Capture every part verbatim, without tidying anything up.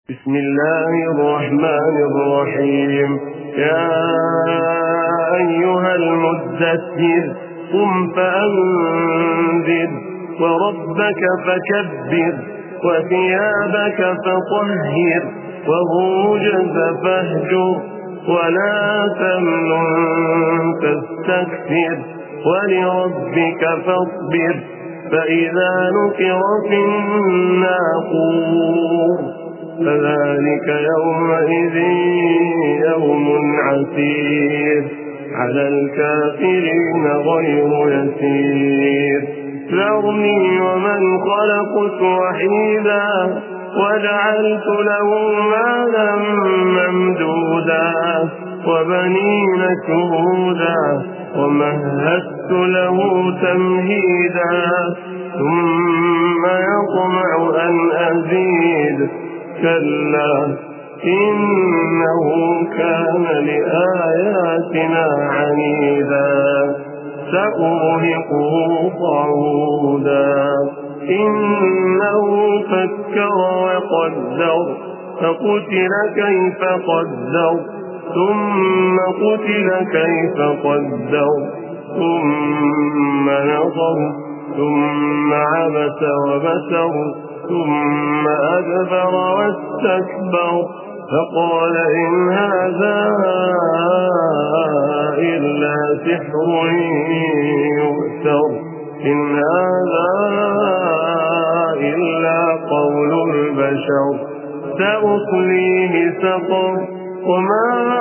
بسم الله الرحمن الرحيم. يا أيها المدثر قم فأنذر وربك فكبر وثيابك فطهر والرجز فاهجر ولا تمنن تستكثر ولربك فاصبر فإذا نقر في الناقور فذلك يومئذ يوم عسير على الكافرين غير يسير. ذرني ومن خلقت وحيدا وجعلت له مالا ممدودا وبنين شهودا ومهدت له تمهيدا ثم يطمع أن أزيد كلا إنه كان لآياتنا عنيدا سأرهقه صعودا إنه فكر وقدر فقتل كيف قدر ثم قتل كيف قدر ثم نظر ثم عبس وبسر ثم أدبر واستكبر فقال إن هذا إلا سحر يؤثر إن هذا إلا قول البشر سأصليه سقر وما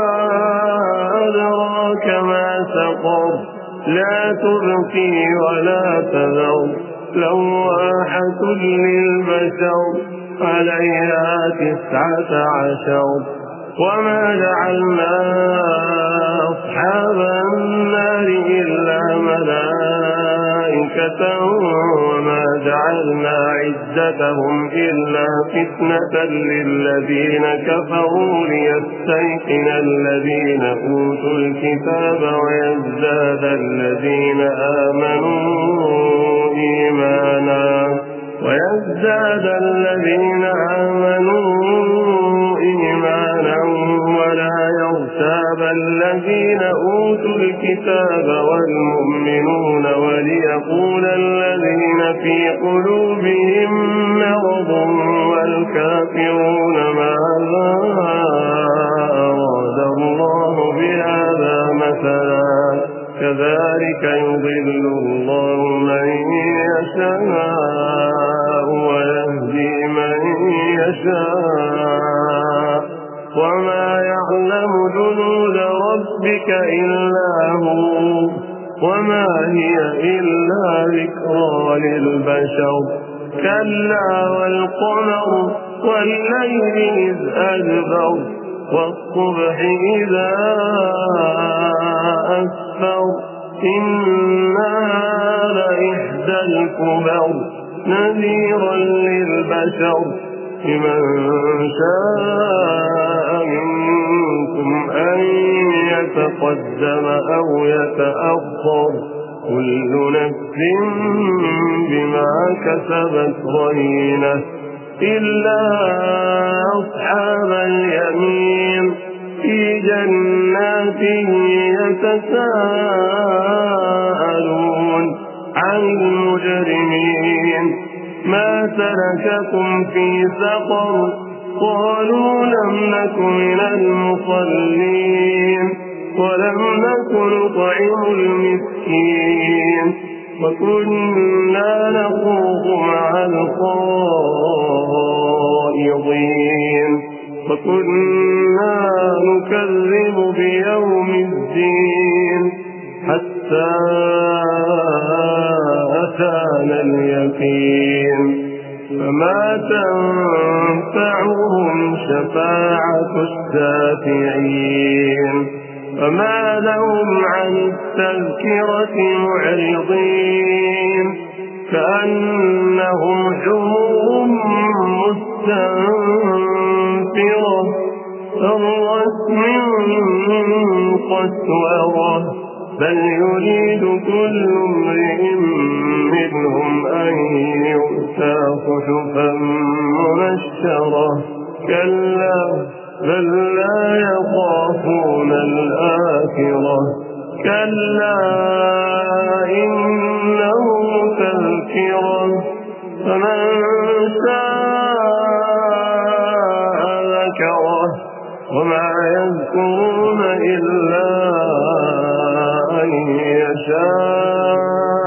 أدراك ما سقر لا تبقي ولا تذر لواحة للبشر عليها تسعة عشر وما جعلنا أصحاب النار إلا ملائكة وما جعلنا عدتهم إلا فتنة للذين كفروا ليستيقن الذين أوتوا الكتاب ويزداد الذين آمنوا إيمانا ويزداد الذين آمنوا إيمانا ولا يرتاب الذين أوتوا الكتاب والمؤمنون وليقول الذين في قلوبهم مرض والكافرون ماذا أراد الله بهذا مثلا كذلك يضل الله من يشاء ويهدي من يشاء وما يعلم جنود ربك إلا هو وما هي إلا ذكرى للبشر كلا والقمر والليل إذ أدبر والصبح إذا أسفر إنها لإحدى الكبر نذيرا للبشر لمن شاء منكم أن يتقدم أو يتأخر كل نفس بما كسبت رهينة إلا أصحاب اليمين في جنات يتساءلون عن المجرمين ما سلككم في سقر قالوا لم نك من المصلين ولم نك نطعم المسكين وكنا نخوض مع الخائضين وكنا نكذب بيوم الدين حتى أتانا اليقين فما تنفعهم شفاعة الشافعين فما لهم عن التذكرة معرضين كأنهم حمر مستنفرة فرت من قسورة بل يريد كل امرئ منهم أن يؤتى صحفا منشرة كلا بل لا يخافون الآخرة كلا إنه تذكرة فمن شاء ذكره وما يذكرون إلا أن يشاء